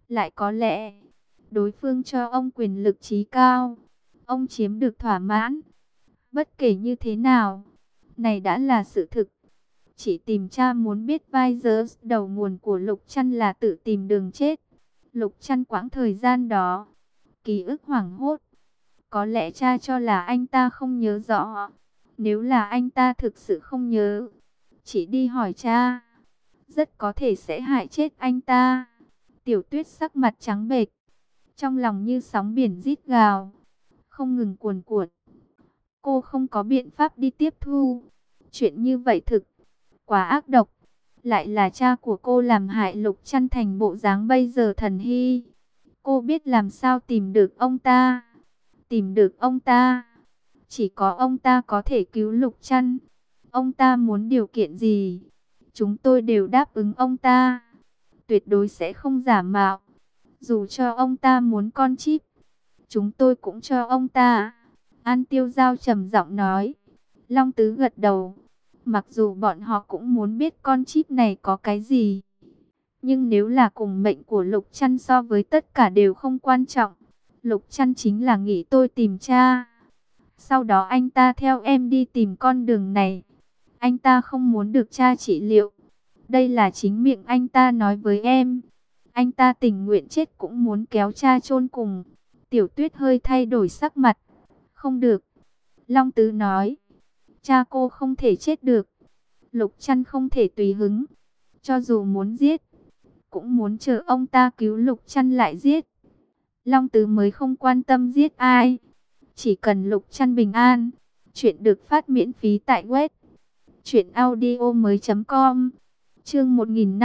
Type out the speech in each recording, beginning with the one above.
Lại có lẽ, đối phương cho ông quyền lực trí cao, ông chiếm được thỏa mãn. Bất kể như thế nào, này đã là sự thực. Chỉ tìm cha muốn biết vai Zeus đầu nguồn của Lục Trăn là tự tìm đường chết. Lục Trăn quãng thời gian đó, ký ức hoảng hốt. Có lẽ cha cho là anh ta không nhớ rõ. Nếu là anh ta thực sự không nhớ, chỉ đi hỏi cha, rất có thể sẽ hại chết anh ta. Tiểu Tuyết sắc mặt trắng bệch, trong lòng như sóng biển rít gào, không ngừng cuồn cuộn. Cô không có biện pháp đi tiếp thu. Chuyện như vậy thực quá ác độc. Lại là cha của cô làm hại Lục Trăn thành bộ dáng bây giờ. Thần Hy, cô biết làm sao tìm được ông ta. Tìm được ông ta, chỉ có ông ta có thể cứu Lục Trăn. Ông ta muốn điều kiện gì, chúng tôi đều đáp ứng ông ta. Tuyệt đối sẽ không giả mạo. Dù cho ông ta muốn con chip, chúng tôi cũng cho ông ta. An Tiêu Giao trầm giọng nói. Long Tứ gật đầu. Mặc dù bọn họ cũng muốn biết con chip này có cái gì, nhưng nếu là cùng mệnh của Lục Trăn so với tất cả đều không quan trọng. Lục Trăn chính là nghĩ tôi tìm cha, sau đó anh ta theo em đi tìm con đường này. Anh ta không muốn được cha trị liệu. Đây là chính miệng anh ta nói với em. Anh ta tình nguyện chết cũng muốn kéo cha chôn cùng. Tiểu Tuyết hơi thay đổi sắc mặt. Không được. Long Tứ nói. Cha cô không thể chết được. Lục Trăn không thể tùy hứng. Cho dù muốn giết, cũng muốn chờ ông ta cứu Lục Trăn lại giết. Long Tứ mới không quan tâm giết ai. Chỉ cần Lục Trăn bình an. Chuyện được phát miễn phí tại web truyệnaudiomoi.com. Chương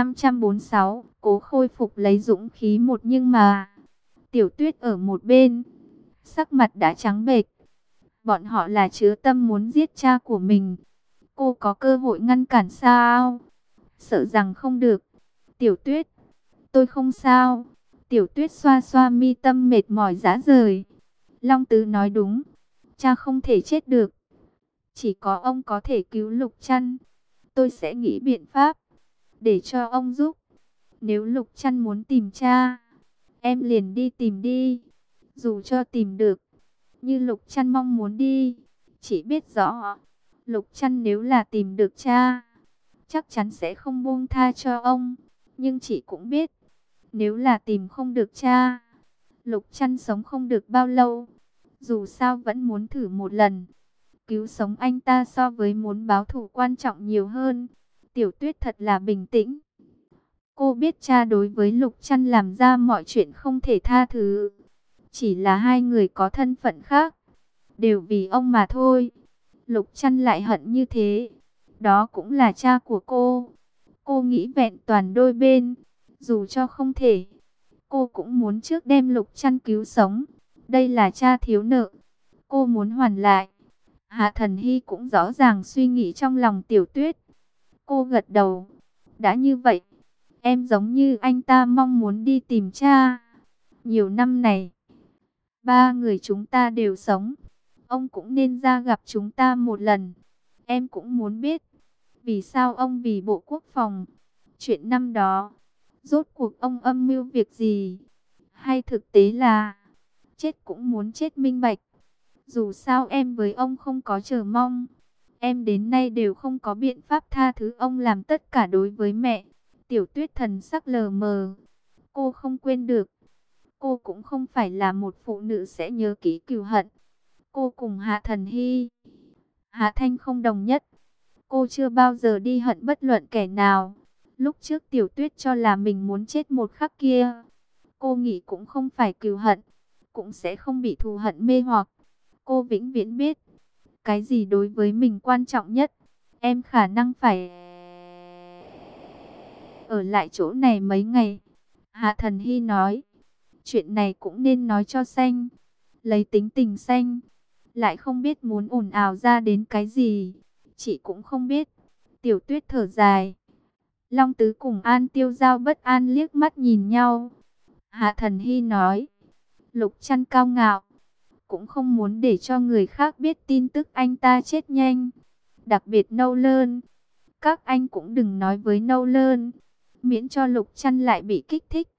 1546, cố khôi phục lấy dũng khí một. Nhưng mà Tiểu Tuyết ở một bên, sắc mặt đã trắng bệch. Bọn họ là chứa tâm muốn giết cha của mình. Cô có cơ hội ngăn cản sao? Sợ rằng không được. Tiểu Tuyết, tôi không sao. Tiểu Tuyết xoa xoa mi tâm mệt mỏi rã rời. Long Tứ nói đúng, cha không thể chết được. Chỉ có ông có thể cứu Lục Trăn. Tôi sẽ nghĩ biện pháp để cho ông giúp. Nếu Lục Trăn muốn tìm cha, em liền đi tìm đi. Dù cho tìm được, như Lục Trăn mong muốn đi, chỉ biết rõ Lục Trăn nếu là tìm được cha, chắc chắn sẽ không buông tha cho ông. Nhưng chị cũng biết, nếu là tìm không được cha, Lục Trăn sống không được bao lâu. Dù sao vẫn muốn thử một lần. Cứu sống anh ta so với muốn báo thù quan trọng nhiều hơn. Tiểu Tuyết thật là bình tĩnh. Cô biết cha đối với Lục Trăn làm ra mọi chuyện không thể tha thứ. Chỉ là hai người có thân phận khác, đều vì ông mà thôi. Lục Trăn lại hận như thế. Đó cũng là cha của cô. Cô nghĩ vẹn toàn đôi bên. Dù cho không thể, cô cũng muốn trước đem Lục Trăn cứu sống. Đây là cha thiếu nợ, cô muốn hoàn lại. Hạ Thần Hy cũng rõ ràng suy nghĩ trong lòng Tiểu Tuyết. Cô gật đầu. Đã như vậy, em giống như anh ta mong muốn đi tìm cha. Nhiều năm này, ba người chúng ta đều sống. Ông cũng nên ra gặp chúng ta một lần. Em cũng muốn biết, vì sao ông vì Bộ Quốc phòng. Chuyện năm đó, rốt cuộc ông âm mưu việc gì? Hay thực tế là chết cũng muốn chết minh bạch? Dù sao em với ông không có chờ mong. Em đến nay đều không có biện pháp tha thứ ông làm tất cả đối với mẹ. Tiểu Tuyết thần sắc lờ mờ. Cô không quên được. Cô cũng không phải là một phụ nữ sẽ nhớ kỹ cừu hận. Cô cùng Hạ Thần Hy, Hạ Thanh không đồng nhất. Cô chưa bao giờ đi hận bất luận kẻ nào. Lúc trước Tiểu Tuyết cho là mình muốn chết một khắc kia, cô nghĩ cũng không phải cừu hận, cũng sẽ không bị thù hận mê hoặc. Cô vĩnh viễn biết, cái gì đối với mình quan trọng nhất. Em khả năng phải ở lại chỗ này mấy ngày. Hạ Thần Hy nói, chuyện này cũng nên nói cho Xanh. Lấy tính tình Xanh, lại không biết muốn ồn ào ra đến cái gì. Chị cũng không biết. Tiểu Tuyết thở dài. Long Tứ cùng An Tiêu Giao bất an liếc mắt nhìn nhau. Hạ Thần Hy nói, Lục Trăn cao ngạo, cũng không muốn để cho người khác biết tin tức anh ta chết nhanh. Đặc biệt Nâu Lơn, các anh cũng đừng nói với Nâu Lơn, miễn cho Lục Trăn lại bị kích thích.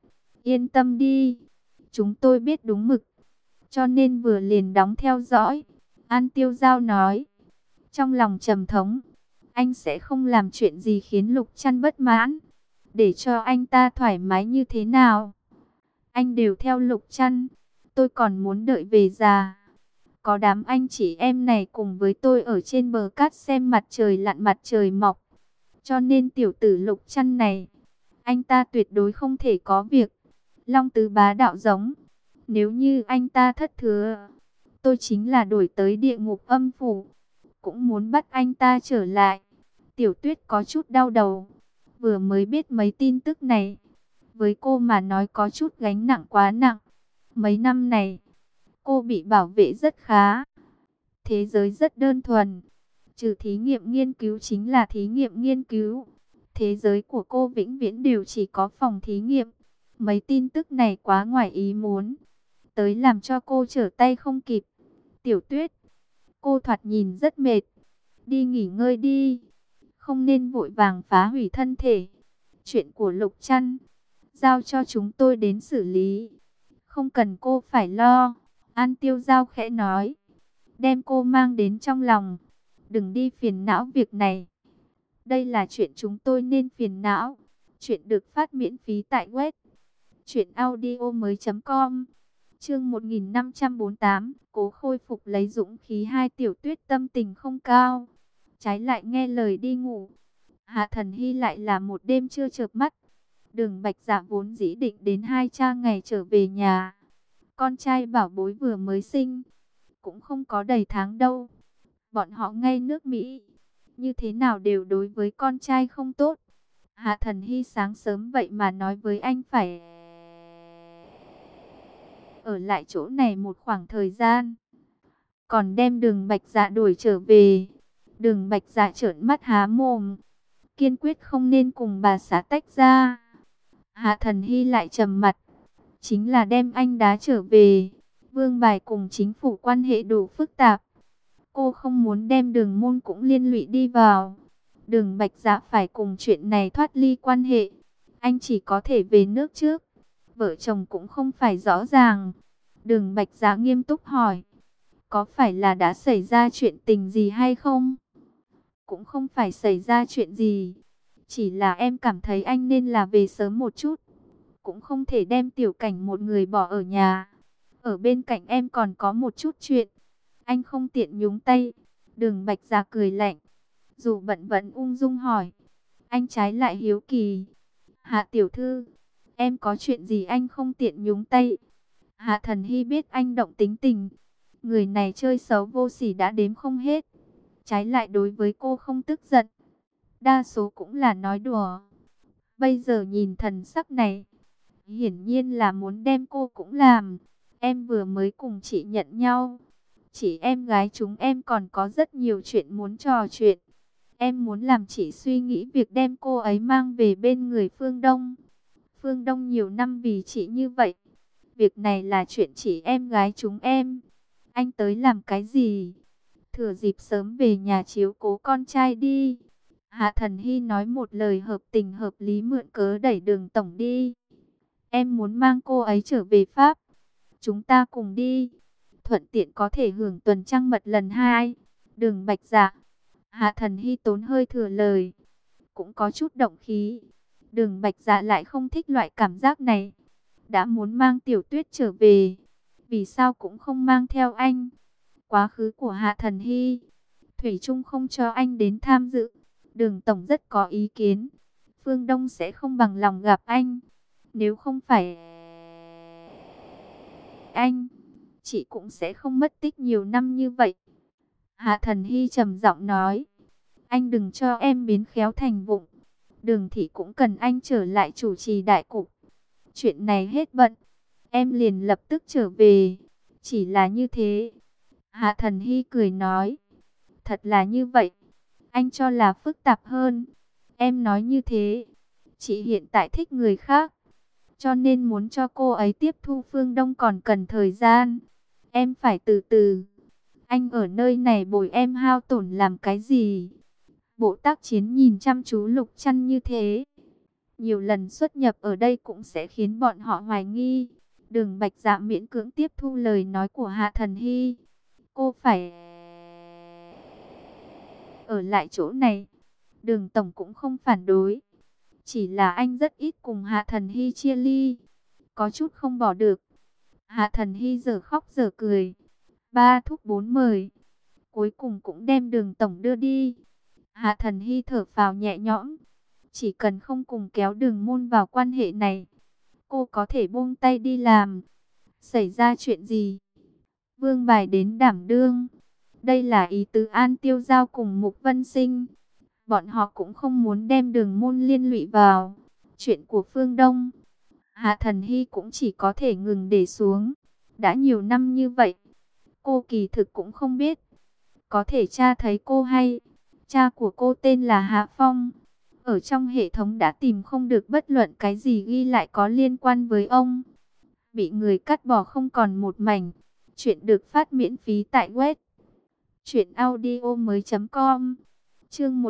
Yên tâm đi, chúng tôi biết đúng mực, cho nên vừa liền đóng theo dõi. An Tiêu Giao nói, trong lòng trầm thống, anh sẽ không làm chuyện gì khiến Lục Trăn bất mãn, để cho anh ta thoải mái như thế nào. Anh đều theo Lục Trăn, tôi còn muốn đợi về già. Có đám anh chị em này cùng với tôi ở trên bờ cát xem mặt trời lặn mặt trời mọc. Cho nên tiểu tử Lục Trăn này, anh ta tuyệt đối không thể có việc Long Tứ bá đạo giống. Nếu như anh ta thất thừa, tôi chính là đổi tới địa ngục âm phủ, cũng muốn bắt anh ta trở lại. Tiểu Tuyết có chút đau đầu, vừa mới biết mấy tin tức này, với cô mà nói có chút gánh nặng quá nặng. Mấy năm này, cô bị bảo vệ rất khá, thế giới rất đơn thuần, trừ thí nghiệm nghiên cứu chính là thí nghiệm nghiên cứu. Thế giới của cô vĩnh viễn đều chỉ có phòng thí nghiệm. Mấy tin tức này quá ngoài ý muốn, tới làm cho cô trở tay không kịp. Tiểu Tuyết, cô thoạt nhìn rất mệt, đi nghỉ ngơi đi, không nên vội vàng phá hủy thân thể. Chuyện của Lục Trăn, giao cho chúng tôi đến xử lý, không cần cô phải lo. An Tiêu Giao khẽ nói, đem cô mang đến trong lòng, đừng đi phiền não việc này. Đây là chuyện chúng tôi nên phiền não. Chuyện được phát miễn phí tại web truyệnaudiomoi.com. Chương 1548, cố khôi phục lấy dũng khí. Hai Tiểu Tuyết tâm tình không cao, trái lại nghe lời đi ngủ. Hạ Thần Hy lại là một đêm chưa chợp mắt. Đường Bạch Dạ vốn dĩ định đến 2 ngày trở về nhà. Con trai bảo bối vừa mới sinh, cũng không có đầy tháng đâu. Bọn họ ngay nước Mỹ, như thế nào đều đối với con trai không tốt. Hạ Thần Hy sáng sớm vậy mà nói với anh phải ở lại chỗ này một khoảng thời gian, còn đem Đường Bạch Dạ đuổi trở về. Đường Bạch Dạ trợn mắt há mồm, kiên quyết không nên cùng bà xã tách ra. Hạ Thần Hy lại trầm mặt, chính là đem anh đá trở về. Vương Bài cùng chính phủ quan hệ đủ phức tạp, cô không muốn đem Đường Môn cũng liên lụy đi vào. Đường Bạch Dạ phải cùng chuyện này thoát ly quan hệ, anh chỉ có thể về nước trước. Vợ chồng cũng không phải rõ ràng. Đường Bạch Dạ nghiêm túc hỏi, có phải là đã xảy ra chuyện tình gì hay không? Cũng không phải xảy ra chuyện gì, chỉ là em cảm thấy anh nên là về sớm một chút. Cũng không thể đem Tiểu Cảnh một người bỏ ở nhà. Ở bên cạnh em còn có một chút chuyện, anh không tiện nhúng tay. Đường Bạch Dạ cười lạnh, dù bận vẫn ung dung hỏi. Anh trái lại hiếu kỳ, Hạ tiểu thư, em có chuyện gì anh không tiện nhúng tay? Hạ Thần Hy biết anh động tính tình, người này chơi xấu vô sỉ đã đếm không hết, trái lại đối với cô không tức giận, đa số cũng là nói đùa. Bây giờ nhìn thần sắc này, hiển nhiên là muốn đem cô cũng làm. Em vừa mới cùng chị nhận nhau, chị em gái chúng em còn có rất nhiều chuyện muốn trò chuyện. Em muốn làm chị suy nghĩ việc đem cô ấy mang về bên người Phương Đông. Phương Đông nhiều năm vì chị như vậy, việc này là chuyện chị em gái chúng em. Anh tới làm cái gì? Thừa dịp sớm về nhà chiếu cố con trai đi. Hạ Thần Hy nói một lời hợp tình hợp lý, mượn cớ đẩy Đường tổng đi. Em muốn mang cô ấy trở về Pháp, chúng ta cùng đi, thuận tiện có thể hưởng tuần trăng mật lần 2. Đường Bạch Dạ, Hạ Thần Hy tốn hơi thừa lời, cũng có chút động khí. Đường Bạch Dạ lại không thích loại cảm giác này. Đã muốn mang Tiểu Tuyết trở về, vì sao cũng không mang theo anh? Quá khứ của Hạ Thần Hy, thủy chung không cho anh đến tham dự. Đường tổng rất có ý kiến, Phương Đông sẽ không bằng lòng gặp anh. Nếu không phải anh, chị cũng sẽ không mất tích nhiều năm như vậy. Hạ Thần Hy trầm giọng nói, anh đừng cho em biến khéo thành vụng. Đường thị cũng cần anh trở lại chủ trì đại cục. Chuyện này hết bận, em liền lập tức trở về. Chỉ là như thế. Hạ Thần Hy cười nói, thật là như vậy, anh cho là phức tạp hơn. Em nói như thế, chị hiện tại thích người khác, cho nên muốn cho cô ấy tiếp thu Phương Đông còn cần thời gian. Em phải từ từ. Anh ở nơi này bồi em hao tổn làm cái gì? Bộ Tác Chiến nhìn chăm chú Lục Trăn như thế, Nhiều lần xuất nhập ở đây cũng sẽ khiến bọn họ hoài nghi. Đường Bạch Dạ miễn cưỡng tiếp thu lời nói của Hạ Thần Hy. Cô phải ở lại chỗ này. Đường Tổng cũng không phản đối. Chỉ là anh rất ít cùng Hạ Thần Hy chia ly. Có chút không bỏ được. Hạ Thần Hy giờ khóc giờ cười. Ba thúc bốn mời. Cuối cùng cũng đem Đường Tổng đưa đi. Hạ Thần Hy thở phào nhẹ nhõm. Chỉ cần không cùng kéo Đường Môn vào quan hệ này, cô có thể buông tay đi làm. Xảy ra chuyện gì? Vương Bài đến đảm đương. Đây là ý tứ An Tiêu Giao cùng Mục Vân Sinh. Bọn họ cũng không muốn đem Đường Môn liên lụy vào chuyện của Phương Đông. Hạ Thần Hy cũng chỉ có thể ngừng để xuống. Đã nhiều năm như vậy, cô kỳ thực cũng không biết. Có thể cha thấy cô hay. Cha của cô tên là Hạ Phong. Ở trong hệ thống đã tìm không được bất luận cái gì ghi lại có liên quan với ông. Bị người cắt bỏ không còn một mảnh. Chuyện được phát miễn phí tại web truyệnaudiomoi.com. Chương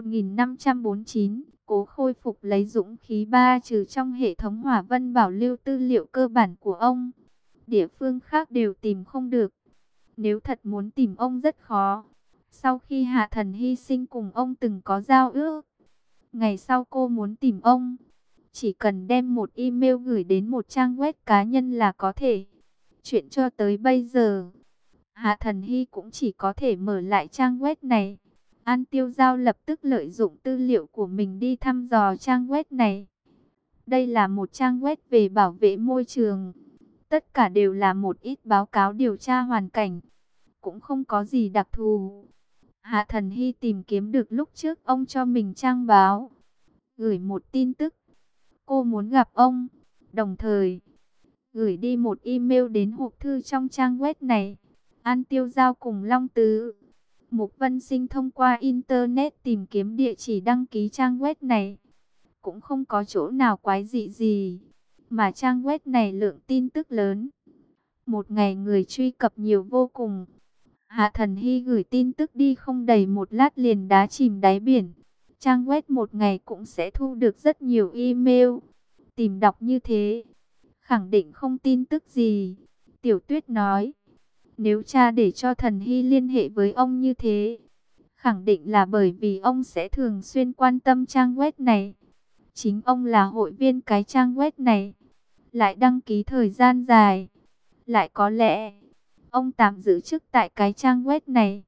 1549, cố khôi phục lấy dũng khí ba trừ trong hệ thống Hỏa Vân Bảo lưu tư liệu cơ bản của ông. Địa phương khác đều tìm không được. Nếu thật muốn tìm ông rất khó. Sau khi Hạ Thần hy sinh cùng ông từng có giao ước. Ngày sau cô muốn tìm ông, chỉ cần đem một email gửi đến một trang web cá nhân là có thể. Chuyện cho tới bây giờ, Hạ Thần hy cũng chỉ có thể mở lại trang web này. An Tiêu Giao lập tức lợi dụng tư liệu của mình đi thăm dò trang web này. Đây là một trang web về bảo vệ môi trường. Tất cả đều là một ít báo cáo điều tra hoàn cảnh. Cũng không có gì đặc thù. Hạ Thần hy tìm kiếm được lúc trước ông cho mình trang báo. Gửi một tin tức. Cô muốn gặp ông. Đồng thời, gửi đi một email đến hộp thư trong trang web này. An Tiêu Giao cùng Long Tứ, Mục Vân Sinh thông qua Internet tìm kiếm địa chỉ đăng ký trang web này. Cũng không có chỗ nào quái dị gì. Mà trang web này lượng tin tức lớn. Một ngày người truy cập nhiều vô cùng. Hạ Thần hy gửi tin tức đi không đầy một lát liền đá chìm đáy biển. Trang web một ngày cũng sẽ thu được rất nhiều email. Tìm đọc như thế, khẳng định không tin tức gì. Tiểu Tuyết nói, nếu cha để cho Thần hy liên hệ với ông như thế, khẳng định là bởi vì ông sẽ thường xuyên quan tâm trang web này. Chính ông là hội viên cái trang web này, lại đăng ký thời gian dài. Lại có lẽ ông tạm giữ chức tại cái trang web này.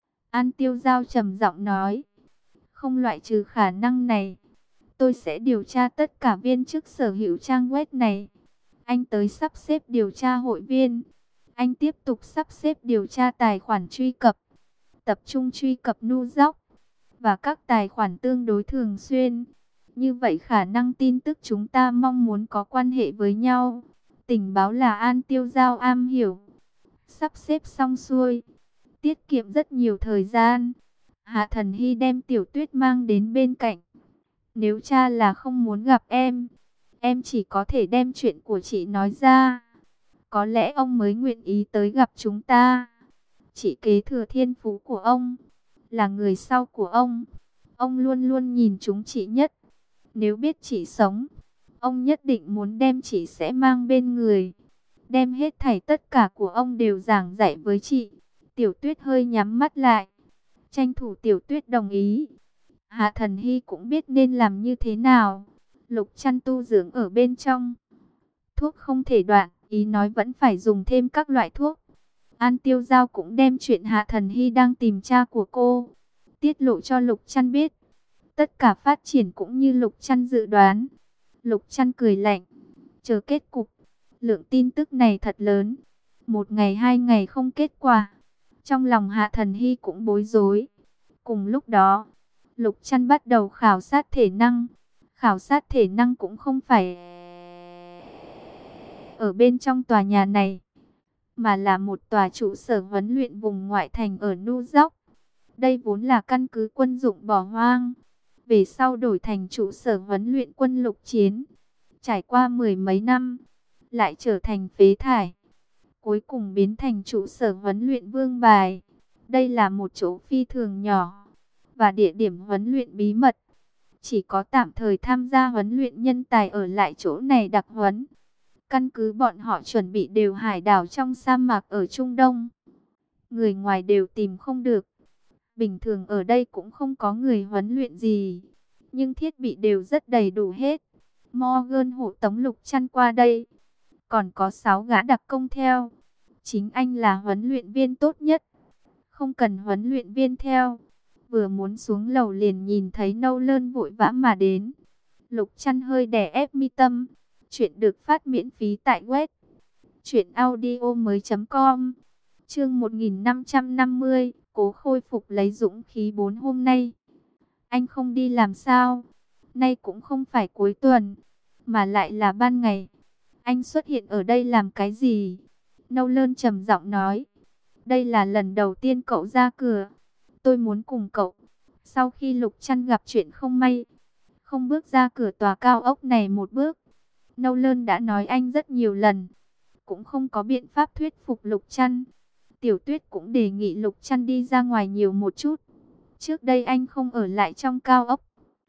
An Tiêu Giao trầm giọng nói, không loại trừ khả năng này. Tôi sẽ điều tra tất cả viên chức sở hữu trang web này. Anh tới sắp xếp điều tra hội viên. Anh tiếp tục sắp xếp điều tra tài khoản truy cập. Tập trung truy cập Nuzok và các tài khoản tương đối thường xuyên. Như vậy khả năng tin tức chúng ta mong muốn có quan hệ với nhau. Tình báo là An Tiêu Giao am hiểu. Sắp xếp xong xuôi, tiết kiệm rất nhiều thời gian. Hạ Thần hy đem Tiểu Tuyết mang đến bên cạnh. Nếu cha là không muốn gặp em chỉ có thể đem chuyện của chị nói ra. Có lẽ ông mới nguyện ý tới gặp chúng ta. Chị kế thừa thiên phú của ông, là người sau của ông luôn luôn nhìn chúng chị nhất. Nếu biết chị sống, ông nhất định muốn đem chị sẽ mang bên người. Đem hết thảy tất cả của ông đều giảng dạy với chị. Tiểu Tuyết hơi nhắm mắt lại. Tranh thủ Tiểu Tuyết đồng ý. Hạ Thần hy cũng biết nên làm như thế nào. Lục Chăn tu dưỡng ở bên trong. Thuốc không thể đoạn, ý nói vẫn phải dùng thêm các loại thuốc. An Tiêu Giao cũng đem chuyện Hạ Thần hy đang tìm cha của cô tiết lộ cho Lục Chăn biết. Tất cả phát triển cũng như Lục Chăn dự đoán. Lục Chăn cười lạnh, chờ kết cục. Lượng tin tức này thật lớn. Một ngày hai ngày không kết quả. Trong lòng Hạ Thần hy cũng bối rối. Cùng lúc đó, Lục Chăn bắt đầu khảo sát thể năng. Khảo sát thể năng cũng không phải ở bên trong tòa nhà này, mà là một tòa trụ sở huấn luyện vùng ngoại thành ở Nuzok. Đây vốn là căn cứ quân dụng bỏ hoang, về sau đổi thành trụ sở huấn luyện quân lục chiến. Trải qua mười mấy năm, lại trở thành phế thải. Cuối cùng biến thành trụ sở huấn luyện Vương Bài. Đây là một chỗ phi thường nhỏ và địa điểm huấn luyện bí mật. chỉ có tạm thời tham gia huấn luyện nhân tài ở lại chỗ này đặc huấn. Căn cứ bọn họ chuẩn bị đều hải đảo trong sa mạc ở Trung Đông. Người ngoài đều tìm không được. Bình thường ở đây cũng không có người huấn luyện gì, nhưng thiết bị đều rất đầy đủ hết. Morgan hộ tống Lục Trăn qua đây, còn có 6 gã đặc công theo. Chính anh là huấn luyện viên tốt nhất, không cần huấn luyện viên theo. Vừa muốn xuống lầu liền nhìn thấy Nolan vội vã mà đến. Lục Trăn hơi đè ép mi tâm. Chuyện được phát miễn phí tại web truyệnaudiomoi.com. Chương 1550, cố khôi phục lấy dũng khí 4 hôm nay. Anh không đi làm sao? Nay cũng không phải cuối tuần, mà lại là ban ngày. Anh xuất hiện ở đây làm cái gì? Nolan trầm giọng nói. Đây là lần đầu tiên cậu ra cửa. Tôi muốn cùng cậu. Sau khi Lục Trăn gặp chuyện không may, không bước ra cửa tòa cao ốc này một bước. Nolan đã nói anh rất nhiều lần, cũng không có biện pháp thuyết phục Lục Trăn. Tiểu Tuyết cũng đề nghị Lục Trăn đi ra ngoài nhiều một chút. Trước đây anh không ở lại trong cao ốc,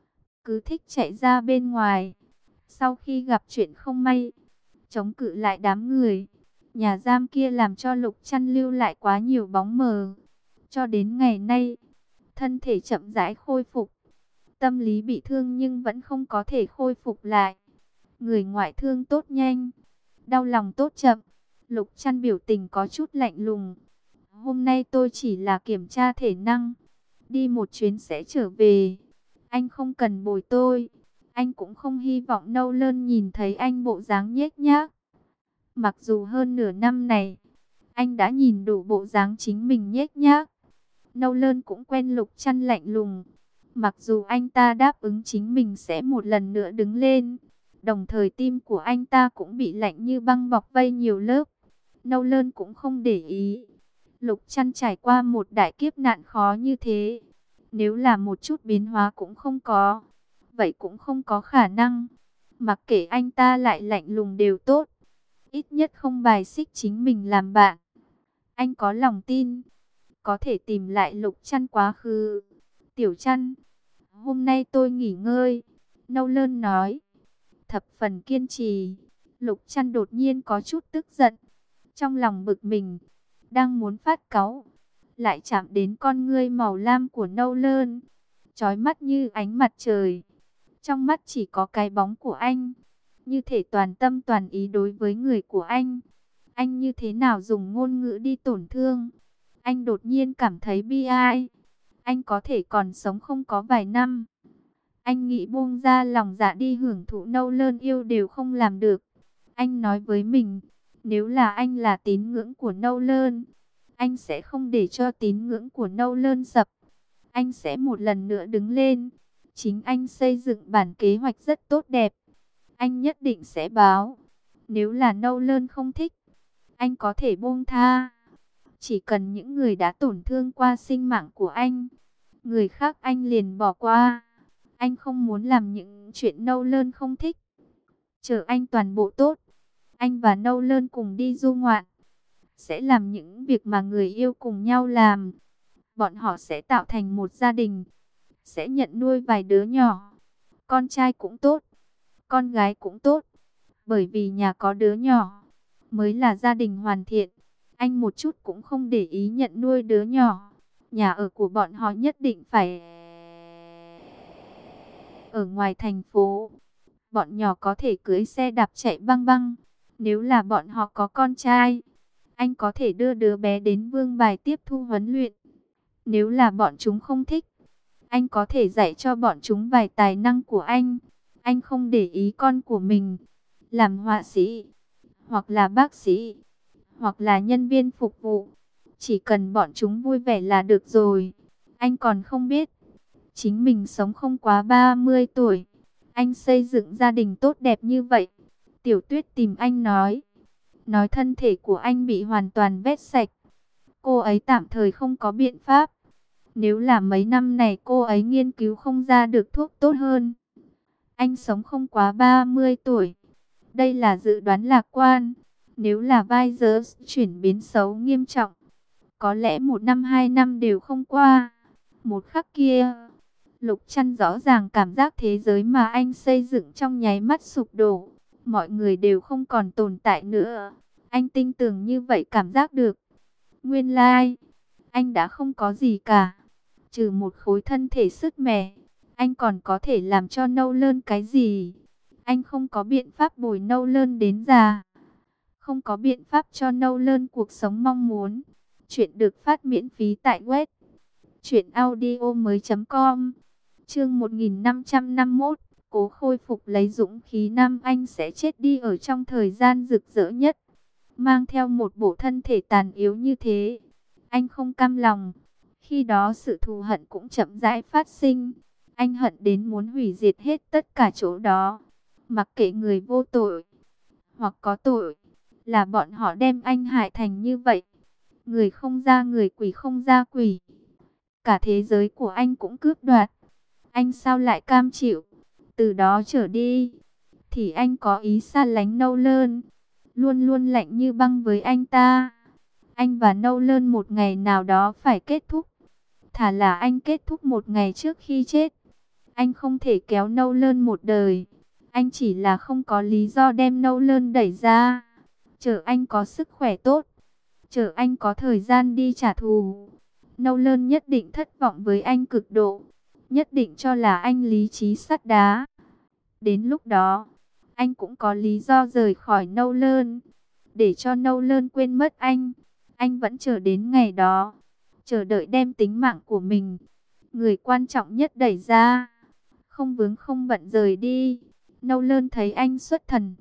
cứ thích chạy ra bên ngoài. Sau khi gặp chuyện không may, chống cự lại đám người, nhà giam kia làm cho Lục Trăn lưu lại quá nhiều bóng mờ. Cho đến ngày nay, thân thể chậm rãi khôi phục. Tâm lý bị thương nhưng vẫn không có thể khôi phục lại. Người ngoại thương tốt nhanh, đau lòng tốt chậm. Lục Trăn biểu tình có chút lạnh lùng. Hôm nay tôi chỉ là kiểm tra thể năng, đi một chuyến sẽ trở về. Anh không cần bồi tôi. Anh cũng không hy vọng Nolan nhìn thấy anh bộ dáng nhếch nhác. Mặc dù hơn nửa năm này, anh đã nhìn đủ bộ dáng chính mình nhếch nhác. Nolan cũng quen Lục Trăn lạnh lùng. Mặc dù anh ta đáp ứng chính mình sẽ một lần nữa đứng lên, đồng thời tim của anh ta cũng bị lạnh như băng bọc vây nhiều lớp. Nolan cũng không để ý. Lục Trăn trải qua một đại kiếp nạn khó như thế, nếu là một chút biến hóa cũng không có, vậy cũng không có khả năng. Mặc kệ anh ta lại lạnh lùng đều tốt, ít nhất không bài xích chính mình làm bạn. Anh có lòng tin, có thể tìm lại Lục Trăn quá khứ. Tiểu Trăn, hôm nay tôi nghỉ ngơi, Nolan nói. Thập phần kiên trì. Lục Trăn đột nhiên có chút tức giận, trong lòng bực mình, đang muốn phát cáu, lại chạm đến con ngươi màu lam của Nolan, chói mắt như ánh mặt trời. Trong mắt chỉ có cái bóng của anh, như thể toàn tâm toàn ý đối với người của anh. Anh như thế nào dùng ngôn ngữ đi tổn thương? Anh đột nhiên cảm thấy bi ai. Anh có thể còn sống không có vài năm. Anh nghĩ buông ra lòng dạ đi hưởng thụ Nolan yêu đều không làm được. Anh nói với mình, nếu là anh là tín ngưỡng của Nolan, anh sẽ không để cho tín ngưỡng của Nolan sập. Anh sẽ một lần nữa đứng lên. Chính anh xây dựng bản kế hoạch rất tốt đẹp. Anh nhất định sẽ báo. Nếu là Nolan không thích, anh có thể buông tha. Chỉ cần những người đã tổn thương qua sinh mạng của anh, người khác anh liền bỏ qua. Anh không muốn làm những chuyện Nolan không thích. Chờ anh toàn bộ tốt, anh và Nolan cùng đi du ngoạn, sẽ làm những việc mà người yêu cùng nhau làm. Bọn họ sẽ tạo thành một gia đình, sẽ nhận nuôi vài đứa nhỏ. Con trai cũng tốt, con gái cũng tốt. Bởi vì nhà có đứa nhỏ, mới là gia đình hoàn thiện. Anh một chút cũng không để ý nhận nuôi đứa nhỏ. Nhà ở của bọn họ nhất định phải ở ngoài thành phố. Bọn nhỏ có thể cưỡi xe đạp chạy băng băng. Nếu là bọn họ có con trai, anh có thể đưa đứa bé đến Vương Bài tiếp thu huấn luyện. Nếu là bọn chúng không thích, anh có thể dạy cho bọn chúng vài tài năng của anh. Anh không để ý con của mình làm họa sĩ, hoặc là bác sĩ, hoặc là nhân viên phục vụ. Chỉ cần bọn chúng vui vẻ là được rồi. Anh còn không biết, chính mình sống không quá 30 tuổi, anh xây dựng gia đình tốt đẹp như vậy. Tiểu Tuyết tìm anh nói thân thể của anh bị hoàn toàn vét sạch. Cô ấy tạm thời không có biện pháp. Nếu là mấy năm này cô ấy nghiên cứu không ra được thuốc tốt hơn. Anh sống không quá 30 tuổi. Đây là dự đoán lạc quan. Nếu là virus chuyển biến xấu nghiêm trọng, có lẽ 1 năm 2 năm đều không qua. Một khắc kia, Lục Trăn rõ ràng cảm giác thế giới mà anh xây dựng trong nháy mắt sụp đổ. Mọi người đều không còn tồn tại nữa. Anh tin tưởng như vậy cảm giác được. Nguyên lai, anh đã không có gì cả. Trừ một khối thân thể sứt mẻ, anh còn có thể làm cho nâu lơn cái gì? Anh không có biện pháp bồi nâu lơn đến già. Không có biện pháp cho nâu lơn cuộc sống mong muốn. Chuyện được phát miễn phí tại web truyệnaudiomoi.com. Chương 1551, cố khôi phục lấy dũng khí. Nam Anh sẽ chết đi ở trong thời gian rực rỡ nhất. Mang theo một bộ thân thể tàn yếu như thế, anh không cam lòng. Khi đó sự thù hận cũng chậm rãi phát sinh. Anh hận đến muốn hủy diệt hết tất cả chỗ đó. Mặc kệ người vô tội hoặc có tội, là bọn họ đem anh hại thành như vậy. Người không ra người, quỷ không ra quỷ. Cả thế giới của anh cũng cướp đoạt. Anh sao lại cam chịu? Từ đó trở đi, thì anh có ý xa lánh nâu lơn. Luôn luôn lạnh như băng với anh ta. Anh và nâu lơn một ngày nào đó phải kết thúc. Thà là anh kết thúc một ngày trước khi chết. Anh không thể kéo nâu lơn một đời. Anh chỉ là không có lý do đem nâu lơn đẩy ra. Chờ anh có sức khỏe tốt, chờ anh có thời gian đi trả thù. Nâu lơn nhất định thất vọng với anh cực độ. Nhất định cho là anh lý trí sắt đá. Đến lúc đó, anh cũng có lý do rời khỏi nâu lơn. Để cho nâu lơn quên mất anh. Anh vẫn chờ đến ngày đó. Chờ đợi đem tính mạng của mình, người quan trọng nhất đẩy ra. Không vướng không bận rời đi. Nâu lơn thấy anh xuất thần,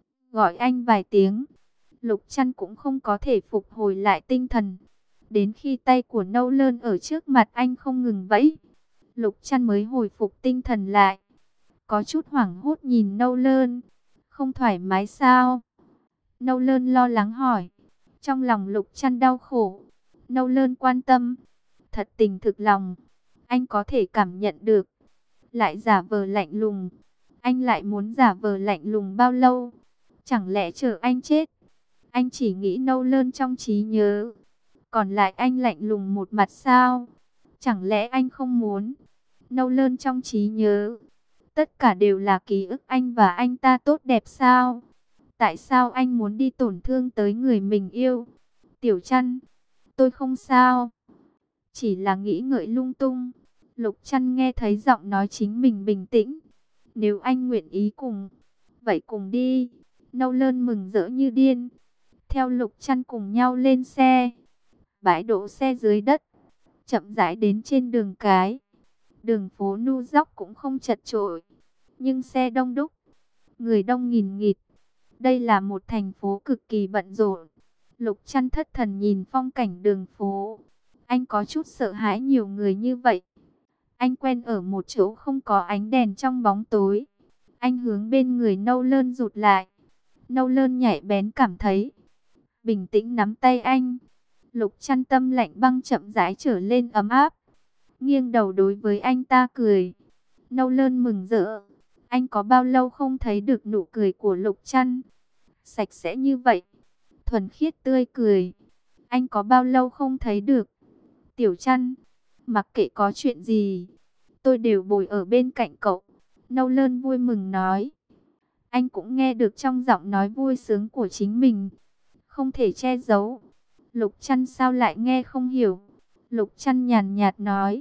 gọi anh vài tiếng. Lục Trăn cũng không có thể phục hồi lại tinh thần. Đến khi tay của nâu lơn ở trước mặt anh không ngừng vẫy, Lục Trăn mới hồi phục tinh thần lại. Có chút hoảng hốt nhìn nâu lơn. Không thoải mái sao? Nâu lơn lo lắng hỏi. Trong lòng Lục Trăn đau khổ. Nâu lơn quan tâm, thật tình thực lòng, anh có thể cảm nhận được. Lại giả vờ lạnh lùng. Anh lại muốn giả vờ lạnh lùng bao lâu? Chẳng lẽ chờ anh chết? Anh chỉ nghĩ nâu lơn trong trí nhớ, còn lại anh lạnh lùng một mặt sao? Chẳng lẽ anh không muốn nâu lơn trong trí nhớ? Tất cả đều là ký ức anh và anh ta tốt đẹp sao? Tại sao anh muốn đi tổn thương tới người mình yêu? Tiểu Trăn, tôi không sao. Chỉ là nghĩ ngợi lung tung. Lục Trăn nghe thấy giọng nói chính mình bình tĩnh. Nếu anh nguyện ý cùng, vậy cùng đi. Nâu lơn mừng rỡ như điên. Theo Lục Trăn cùng nhau lên xe. Bãi đỗ xe dưới đất, chậm rãi đến trên đường cái. Đường phố New York cũng không chật chội, nhưng xe đông đúc, người đông nghìn nghịt. Đây là một thành phố cực kỳ bận rộn. Lục Trăn thất thần nhìn phong cảnh đường phố. Anh có chút sợ hãi nhiều người như vậy. Anh quen ở một chỗ không có ánh đèn trong bóng tối. Anh hướng bên người nâu lơn rụt lại. Nâu lơn nhạy bén cảm thấy, bình tĩnh nắm tay anh. Lục Trăn tâm lạnh băng chậm rãi trở lên ấm áp. Nghiêng đầu đối với anh ta cười. Nâu lơn mừng rỡ. Anh có bao lâu không thấy được nụ cười của Lục Trăn sạch sẽ như vậy, thuần khiết tươi cười. Anh có bao lâu không thấy được. Tiểu Trăn, mặc kệ có chuyện gì, tôi đều bồi ở bên cạnh cậu. Nâu lơn vui mừng nói. Anh cũng nghe được trong giọng nói vui sướng của chính mình, không thể che giấu. Lục Trăn sao lại nghe không hiểu. Lục Trăn nhàn nhạt nói.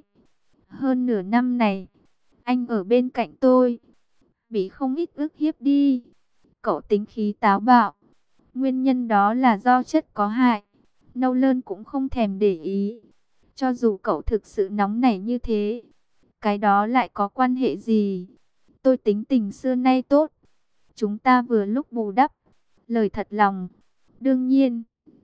Hơn nửa năm này, anh ở bên cạnh tôi, bị không ít ức hiếp đi. Cậu tính khí táo bạo. Nguyên nhân đó là do chất có hại. Nâu lơn cũng không thèm để ý. Cho dù cậu thực sự nóng nảy như thế, cái đó lại có quan hệ gì? Tôi tính tình xưa nay tốt. Chúng ta vừa lúc bù đắp. Lời thật lòng. Đương nhiên.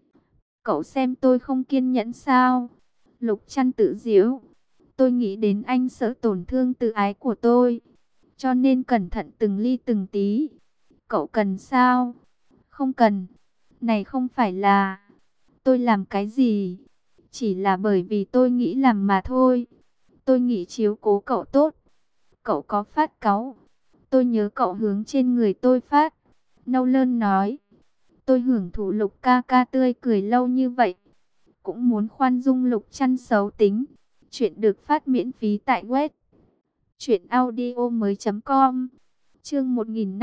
Cậu xem tôi không kiên nhẫn sao? Lục Trăn tự giễu. Tôi nghĩ đến anh sợ tổn thương tự ái của tôi, cho nên cẩn thận từng ly từng tí. Cậu cần sao? Không cần. Này không phải là tôi làm cái gì, chỉ là bởi vì tôi nghĩ làm mà thôi. Tôi nghĩ chiếu cố cậu tốt. Cậu có phát cáu, tôi nhớ cậu hướng trên người tôi phát. Nâu lơn nói. Tôi hưởng thụ Lục ca ca tươi cười lâu như vậy, cũng muốn khoan dung Lục Trăn xấu tính. Chuyện được phát miễn phí tại web Chuyện audio mới.com. Chương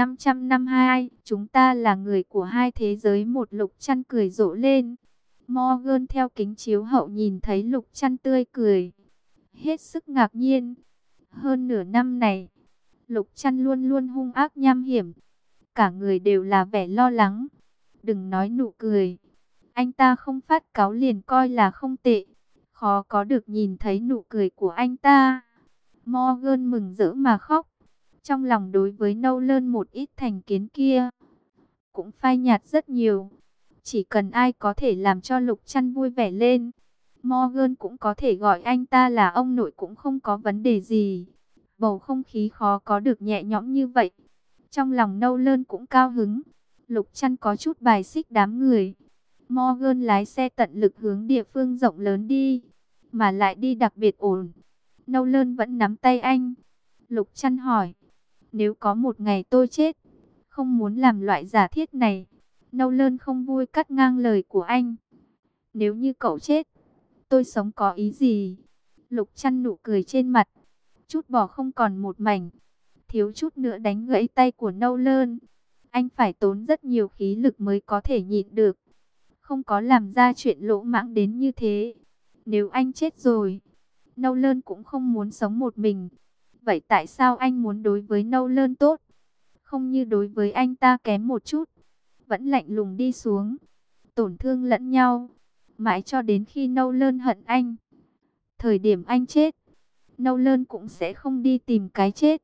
1552. Chúng ta là người của hai thế giới. Một Lục Trăn cười rộ lên. Morgan theo kính chiếu hậu nhìn thấy Lục Trăn tươi cười, hết sức ngạc nhiên. Hơn nửa năm này, Lục Trăn luôn luôn hung ác nham hiểm, cả người đều là vẻ lo lắng. Đừng nói nụ cười, anh ta không phát cáu liền coi là không tệ. Khó có được nhìn thấy nụ cười của anh ta. Morgan mừng rỡ mà khóc. Trong lòng đối với Nolan một ít thành kiến kia cũng phai nhạt rất nhiều. Chỉ cần ai có thể làm cho Lục Trăn vui vẻ lên, Morgan cũng có thể gọi anh ta là ông nội cũng không có vấn đề gì. Bầu không khí khó có được nhẹ nhõm như vậy. Trong lòng Nolan cũng cao hứng. Lục Trăn có chút bài xích đám người. Morgan lái xe tận lực hướng địa phương rộng lớn đi, mà lại đi đặc biệt ổn. Nolan vẫn nắm tay anh. Lục Trăn hỏi, nếu có một ngày tôi chết, không muốn làm loại giả thiết này. Nolan không vui cắt ngang lời của anh. Nếu như cậu chết, tôi sống có ý gì? Lục Trăn nụ cười trên mặt chút bỏ không còn một mảnh, thiếu chút nữa đánh gãy tay của Nolan. Anh phải tốn rất nhiều khí lực mới có thể nhịn được, không có làm ra chuyện lỗ mãng đến như thế. Nếu anh chết rồi, Nolan cũng không muốn sống một mình. Vậy tại sao anh muốn đối với Nolan tốt, không như đối với anh ta kém một chút? Vẫn lạnh lùng đi xuống, tổn thương lẫn nhau, mãi cho đến khi Nolan hận anh. Thời điểm anh chết, Nolan cũng sẽ không đi tìm cái chết,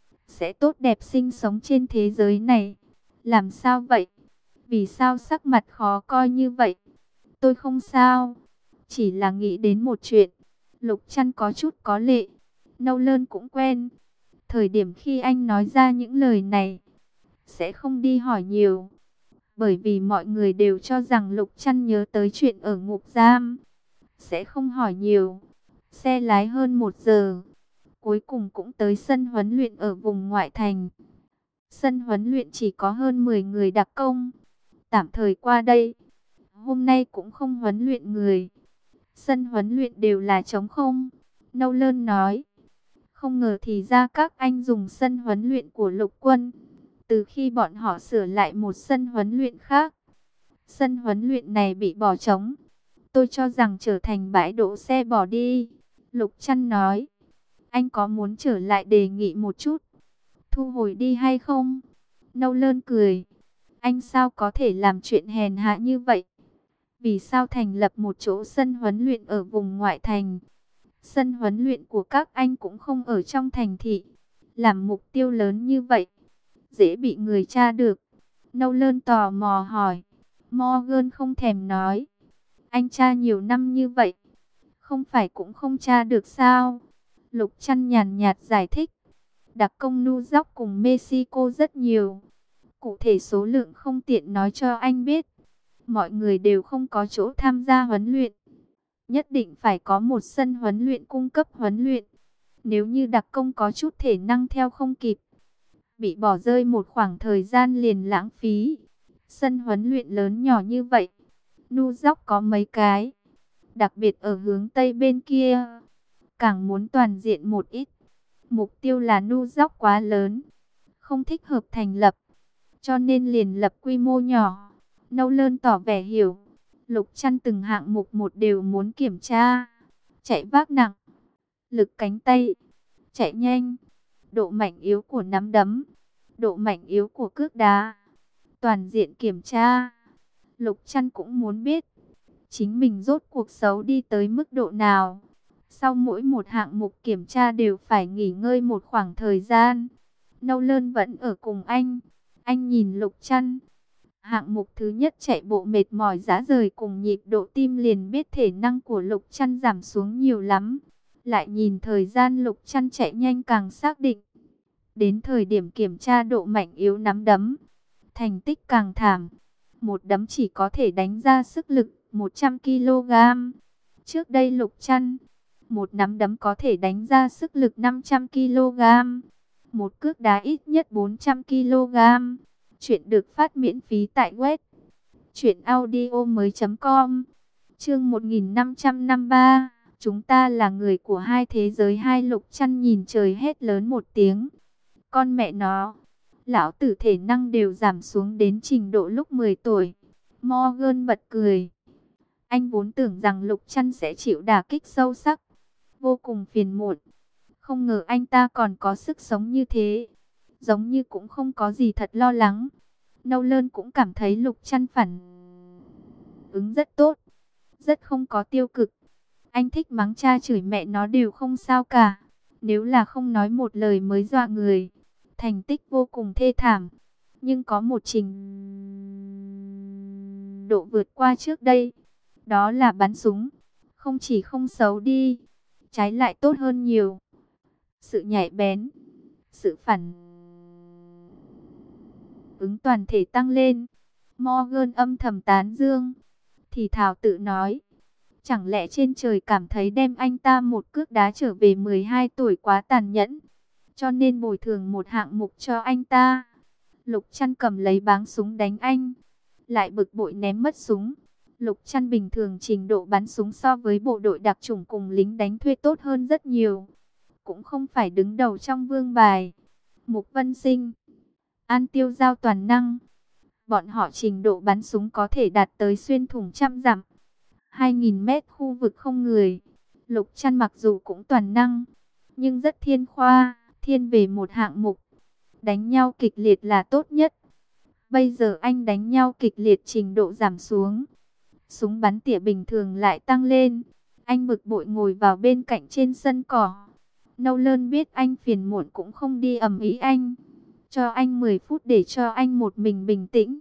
sẽ tốt đẹp sinh sống trên thế giới này. Làm sao vậy? Vì sao sắc mặt khó coi như vậy? Tôi không sao, chỉ là nghĩ đến một chuyện. Lục Trăn có chút có lệ. Nolan cũng quen. Thời điểm khi anh nói ra những lời này, sẽ không đi hỏi nhiều, bởi vì mọi người đều cho rằng Lục Trăn nhớ tới chuyện ở ngục giam, sẽ không hỏi nhiều. Xe lái hơn 1 giờ, cuối cùng cũng tới sân huấn luyện ở vùng ngoại thành. Sân huấn luyện chỉ có hơn 10 người đặc công, tạm thời qua đây. Hôm nay cũng không huấn luyện người, sân huấn luyện đều là trống không. Nolan nói, không ngờ thì ra các anh dùng sân huấn luyện của lục quân. Từ khi bọn họ sửa lại một sân huấn luyện khác, sân huấn luyện này bị bỏ trống. Tôi cho rằng trở thành bãi đỗ xe bỏ đi. Lục Trăn nói, anh có muốn trở lại đề nghị một chút, thu hồi đi hay không? Nolan cười, anh sao có thể làm chuyện hèn hạ như vậy? Vì sao thành lập một chỗ sân huấn luyện ở vùng ngoại thành? Sân huấn luyện của các anh cũng không ở trong thành thị. Làm mục tiêu lớn như vậy, dễ bị người tra được. Nolan tò mò hỏi. Morgan không thèm nói, anh tra nhiều năm như vậy, không phải cũng không tra được sao? Lục Trăn nhàn nhạt giải thích, đặc công New York cùng Mexico rất nhiều, cụ thể số lượng không tiện nói cho anh biết. Mọi người đều không có chỗ tham gia huấn luyện, nhất định phải có một sân huấn luyện cung cấp huấn luyện. Nếu như đặc công có chút thể năng theo không kịp, bị bỏ rơi một khoảng thời gian liền lãng phí. Sân huấn luyện lớn nhỏ như vậy, New York có mấy cái, đặc biệt ở hướng Tây bên kia, càng muốn toàn diện một ít. Mục tiêu là New York quá lớn, không thích hợp thành lập, cho nên liền lập quy mô nhỏ. Nolan tỏ vẻ hiểu. Lục Trăn từng hạng mục một đều muốn kiểm tra. Chạy vác nặng, lực cánh tay, chạy nhanh, độ mạnh yếu của nắm đấm, độ mạnh yếu của cước đá, toàn diện kiểm tra. Lục Trăn cũng muốn biết chính mình rốt cuộc xấu đi tới mức độ nào. Sau mỗi một hạng mục kiểm tra đều phải nghỉ ngơi một khoảng thời gian. Nolan vẫn ở cùng anh. Anh nhìn Lục Trăn. Hạng mục thứ nhất chạy bộ mệt mỏi rã rời cùng nhịp độ tim liền biết thể năng của Lục Trăn giảm xuống nhiều lắm. Lại nhìn thời gian Lục Trăn chạy nhanh càng xác định. Đến thời điểm kiểm tra độ mạnh yếu nắm đấm, thành tích càng thảm. Một đấm chỉ có thể đánh ra sức lực 100 kg. Trước đây Lục Trăn, một nắm đấm có thể đánh ra sức lực 500 kg. Một cước đá ít nhất 400 kg. Chuyện được phát miễn phí tại web truyệnaudiomoi.com. Chương 1553, Chúng ta là người của hai thế giới. Hai Lục Chăn nhìn trời hét lớn một tiếng. Con mẹ nó, lão tử thể năng đều giảm xuống đến trình độ lúc 10 tuổi. Morgan bật cười. Anh vốn tưởng rằng Lục Chăn sẽ chịu đả kích sâu sắc, vô cùng phiền muộn. Không ngờ anh ta còn có sức sống như thế, giống như cũng không có gì thật lo lắng. Nolan cũng cảm thấy Lục Chăn phản ứng rất tốt, rất không có tiêu cực. Anh thích mắng cha chửi mẹ nó đều không sao cả, nếu là không nói một lời mới dọa người. Thành tích vô cùng thê thảm, nhưng có một trình độ vượt qua trước đây, đó là bắn súng. Không chỉ không xấu đi, trái lại tốt hơn nhiều. Sự nhạy bén, sự phản ứng toàn thể tăng lên. Morgan âm thầm tán dương, thì thào tự nói, chẳng lẽ trên trời cảm thấy đem anh ta một cước đá trở về 12 tuổi quá tàn nhẫn, cho nên bồi thường một hạng mục cho anh ta. Lục Chăn cầm lấy báng súng đánh anh, lại bực bội ném mất súng. Lục Chăn bình thường trình độ bắn súng so với bộ đội đặc chủng cùng lính đánh thuê tốt hơn rất nhiều, cũng không phải đứng đầu trong vương bài. Mục Vân Sinh, An Tiêu Giao toàn năng, bọn họ trình độ bắn súng có thể đạt tới xuyên thủng trăm dặm, 2000 mét khu vực không người. Lục Chăn mặc dù cũng toàn năng, nhưng rất thiên khoa, thiên về một hạng mục. Đánh nhau kịch liệt là tốt nhất. Bây giờ anh đánh nhau kịch liệt trình độ giảm xuống, súng bắn tỉa bình thường lại tăng lên. Anh bực bội ngồi vào bên cạnh trên sân cỏ. Nolan biết anh phiền muộn cũng không đi ầm ĩ anh, cho anh 10 phút để cho anh một mình bình tĩnh.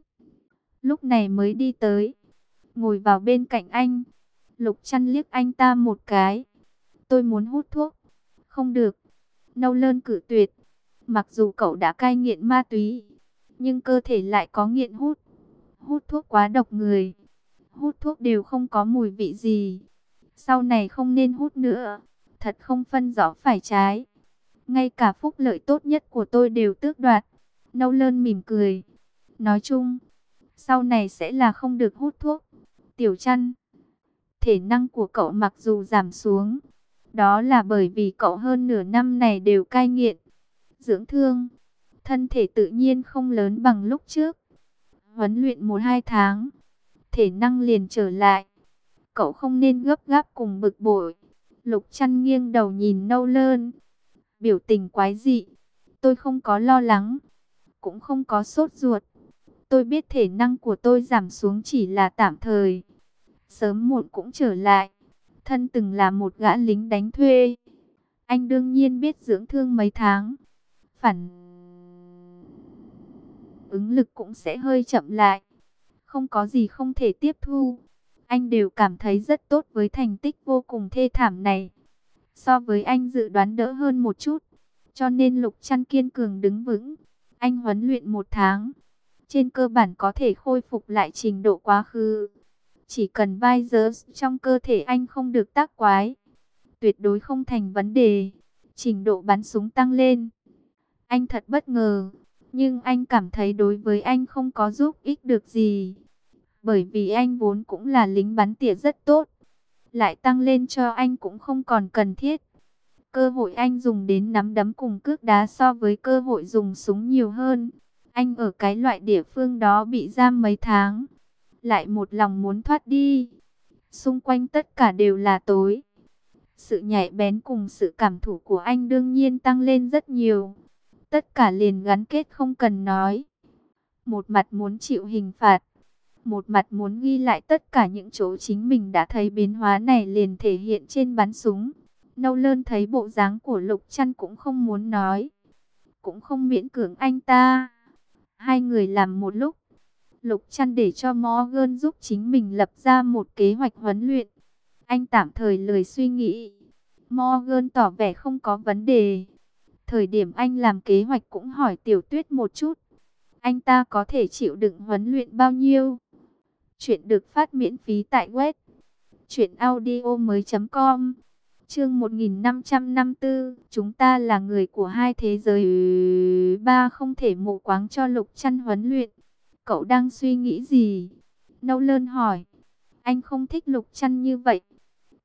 Lúc này mới đi tới, ngồi vào bên cạnh anh. Lục Chăn liếc anh ta một cái. Tôi muốn hút thuốc. Không được. Nolan cự tuyệt. Mặc dù cậu đã cai nghiện ma túy, nhưng cơ thể lại có nghiện hút. Hút thuốc quá độc người. Hút thuốc đều không có mùi vị gì. Sau này không nên hút nữa. Thật không phân rõ phải trái. Ngay cả phúc lợi tốt nhất của tôi đều tước đoạt. Nolan mỉm cười. Nói chung, sau này sẽ là không được hút thuốc. Tiểu Chăn, thể năng của cậu mặc dù giảm xuống, đó là bởi vì cậu hơn nửa năm này đều cai nghiện, dưỡng thương. Thân thể tự nhiên không lớn bằng lúc trước. Huấn luyện 1-2 tháng, thể năng liền trở lại. Cậu không nên gấp gáp cùng bực bội. Lục Chăn nghiêng đầu nhìn Nolan, biểu tình quái dị. Tôi không có lo lắng, cũng không có sốt ruột. Tôi biết thể năng của tôi giảm xuống chỉ là tạm thời, sớm muộn cũng trở lại. Thân từng là một gã lính đánh thuê, anh đương nhiên biết dưỡng thương mấy tháng, phản ứng lực cũng sẽ hơi chậm lại. Không có gì không thể tiếp thu. Anh đều cảm thấy rất tốt với thành tích vô cùng thê thảm này. So với anh dự đoán đỡ hơn một chút, cho nên Lục Chăn kiên cường đứng vững. Anh huấn luyện 1 tháng, trên cơ bản có thể khôi phục lại trình độ quá khứ. Chỉ cần virus trong cơ thể anh không được tác quái, tuyệt đối không thành vấn đề. Trình độ bắn súng tăng lên, anh thật bất ngờ. Nhưng anh cảm thấy đối với anh không có giúp ích được gì, bởi vì anh vốn cũng là lính bắn tỉa rất tốt, lại tăng lên cho anh cũng không còn cần thiết. Cơ hội anh dùng đến nắm đấm cùng cước đá so với cơ hội dùng súng nhiều hơn. Anh ở cái loại địa phương đó bị giam mấy tháng, lại một lòng muốn thoát đi. Xung quanh tất cả đều là tối. Sự nhạy bén cùng sự cảm thủ của anh đương nhiên tăng lên rất nhiều. Tất cả liền gắn kết không cần nói. Một mặt muốn chịu hình phạt, một mặt muốn ghi lại tất cả những chỗ chính mình đã thấy biến hóa này liền thể hiện trên bắn súng. Nolan thấy bộ dáng của Lục Chăn cũng không muốn nói, cũng không miễn cưỡng anh ta. Hai người làm một lúc. Lục Chăn để cho Morgan giúp chính mình lập ra một kế hoạch huấn luyện. Anh tạm thời lười suy nghĩ. Morgan tỏ vẻ không có vấn đề. Thời điểm anh làm kế hoạch cũng hỏi Tiểu Tuyết một chút, anh ta có thể chịu đựng huấn luyện bao nhiêu. Chuyện được phát miễn phí tại web truyệnaudiomoi.com. Chương 1554, chúng ta là người của hai thế giới. Ba không thể mù quáng cho Lục Chăn huấn luyện. Cậu đang suy nghĩ gì? Nolan hỏi. Anh không thích Lục Chăn như vậy.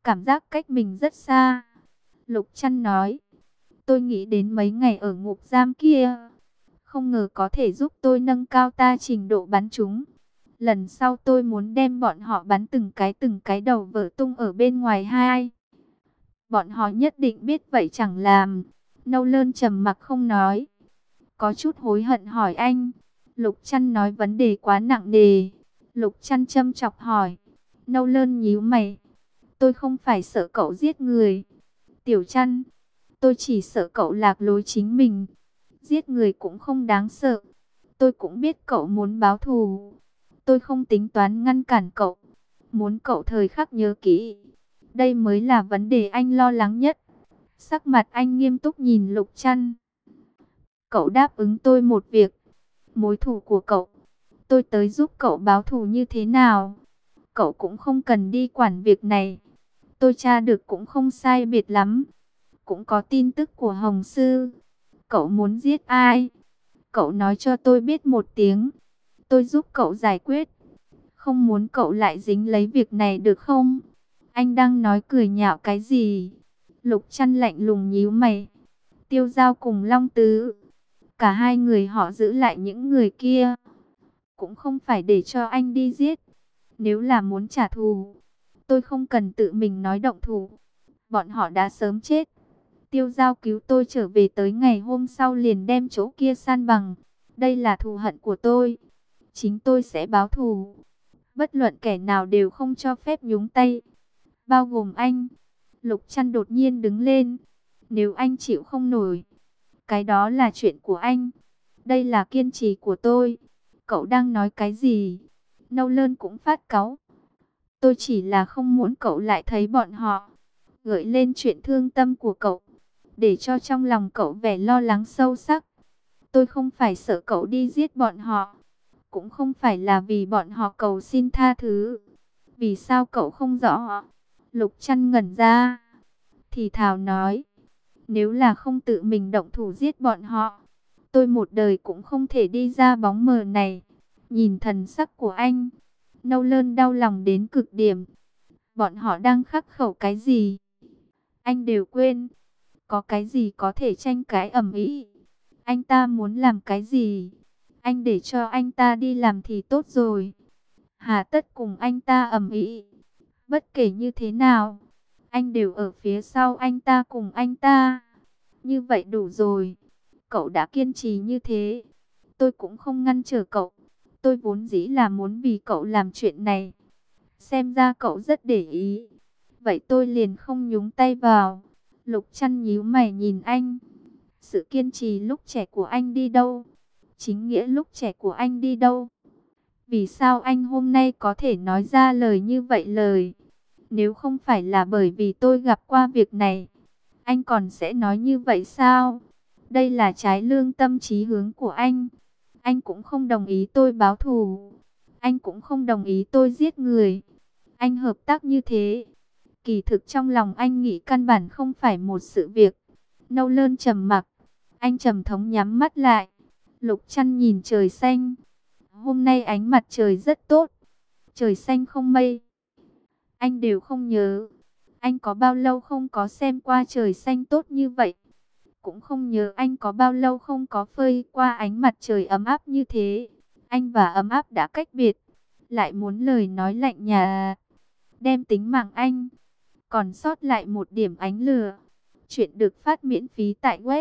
cảm giác cách mình rất xa. Lục Trăn nói, tôi nghĩ đến mấy ngày ở ngục giam kia, không ngờ có thể giúp tôi nâng cao ta trình độ bắn chúng. Lần sau tôi muốn đem bọn họ bắn từng cái đầu vỡ tung ở bên ngoài hai. Bọn họ nhất định biết vậy chẳng làm. Nâu Lơn trầm mặc không nói. Có chút hối hận hỏi anh. Lục Trăn nói vấn đề quá nặng nề. Lục Trăn châm chọc hỏi. Nâu Lơn nhíu mày. Tôi không phải sợ cậu giết người. Tiểu Trăn, tôi chỉ sợ cậu lạc lối chính mình. Giết người cũng không đáng sợ. Tôi cũng biết cậu muốn báo thù. Tôi không tính toán ngăn cản cậu. Muốn cậu thời khắc nhớ kỹ. Đây mới là vấn đề anh lo lắng nhất. Sắc mặt anh nghiêm túc nhìn Lục Trăn. Cậu đáp ứng tôi một việc. Mối thù của cậu, tôi tới giúp cậu báo thù như thế nào? Cậu cũng không cần đi quản việc này. Tôi tra được cũng không sai biệt lắm. Cũng có tin tức của Hồng Sư. Cậu muốn giết ai? Cậu nói cho tôi biết một tiếng. Tôi giúp cậu giải quyết. Không muốn cậu lại dính lấy việc này được không? Anh đang nói cười nhạo cái gì? Lục Trăn lạnh lùng nhíu mày. Tiêu Giao cùng Long Tứ, cả hai người họ giữ lại những người kia, cũng không phải để cho anh đi giết. Nếu là muốn trả thù, tôi không cần tự mình nói động thủ. Bọn họ đã sớm chết. Tiêu Giao cứu tôi trở về tới ngày hôm sau liền đem chỗ kia san bằng. Đây là thù hận của tôi. Chính tôi sẽ báo thù. Bất luận kẻ nào đều không cho phép nhúng tay, bao gồm anh. Lục Trăn đột nhiên đứng lên. Nếu anh chịu không nổi, cái đó là chuyện của anh. Đây là kiên trì của tôi. Cậu đang nói cái gì? Nâu Lơn cũng phát cáu. Tôi chỉ là không muốn cậu lại thấy bọn họ gợi lên chuyện thương tâm của cậu, để cho trong lòng cậu vẻ lo lắng sâu sắc. Tôi không phải sợ cậu đi giết bọn họ, cũng không phải là vì bọn họ cầu xin tha thứ. Vì sao cậu không rõ? Lục Trăn ngẩn ra, thì thào nói, nếu là không tự mình động thủ giết bọn họ, tôi một đời cũng không thể đi ra bóng mờ này. Nhìn thần sắc của anh, Nâu Lơn đau lòng đến cực điểm. Bọn họ đang khắc khẩu cái gì? Anh đều quên. Có cái gì có thể tranh cãi ầm ĩ? Anh ta muốn làm cái gì? Anh để cho anh ta đi làm thì tốt rồi. Hà tất cùng anh ta ầm ĩ. Bất kể như thế nào, anh đều ở phía sau anh ta cùng anh ta. Như vậy đủ rồi. Cậu đã kiên trì như thế, tôi cũng không ngăn trở cậu. Tôi vốn dĩ là muốn vì cậu làm chuyện này. Xem ra cậu rất để ý. Vậy tôi liền không nhúng tay vào. Lục Trăn nhíu mày nhìn anh. Sự kiên trì lúc trẻ của anh đi đâu? Chính nghĩa lúc trẻ của anh đi đâu? Vì sao anh hôm nay có thể nói ra lời như vậy lời? Nếu không phải là bởi vì tôi gặp qua việc này, anh còn sẽ nói như vậy sao? Đây là trái lương tâm chí hướng của anh. Anh cũng không đồng ý tôi báo thù. Anh cũng không đồng ý tôi giết người. Anh hợp tác như thế, kỳ thực trong lòng anh nghĩ căn bản không phải một sự việc. Nâu Lơn trầm mặc. Anh trầm thống nhắm mắt lại. Lục Trăn nhìn trời xanh. Hôm nay ánh mặt trời rất tốt. Trời xanh không mây. Anh đều không nhớ anh có bao lâu không có xem qua trời xanh tốt như vậy. Cũng không nhớ anh có bao lâu không có phơi qua ánh mặt trời ấm áp như thế. Anh và ấm áp đã cách biệt, lại muốn lời nói lạnh nhà, đem tính mạng anh, còn sót lại một điểm ánh lửa. Chuyện được phát miễn phí tại web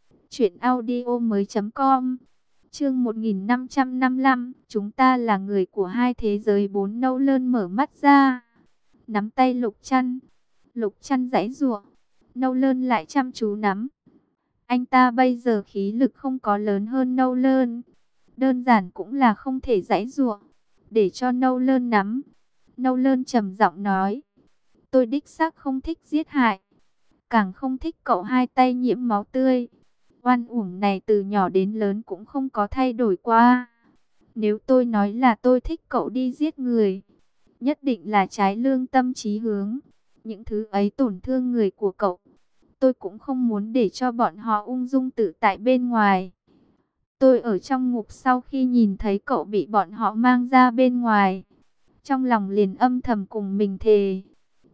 truyệnaudiomoi.com. Chương 1555, chúng ta là người của hai thế giới. Bốn. Nâu Lơn mở mắt ra, nắm tay Lục Trăn. Lục Trăn giãy giụa, Nâu Lơn lại chăm chú nắm. Anh ta bây giờ khí lực không có lớn hơn Nâu Lơn, đơn giản cũng là không thể giãy giụa, để cho Nâu Lơn nắm. Nâu Lơn trầm giọng nói, tôi đích xác không thích giết hại, càng không thích cậu hai tay nhiễm máu tươi. Oan uổng này từ nhỏ đến lớn cũng không có thay đổi qua. Nếu tôi nói là tôi thích cậu đi giết người, nhất định là trái lương tâm chí hướng. Những thứ ấy tổn thương người của cậu, tôi cũng không muốn để cho bọn họ ung dung tự tại bên ngoài. Tôi ở trong ngục sau khi nhìn thấy cậu bị bọn họ mang ra bên ngoài, trong lòng liền âm thầm cùng mình thề,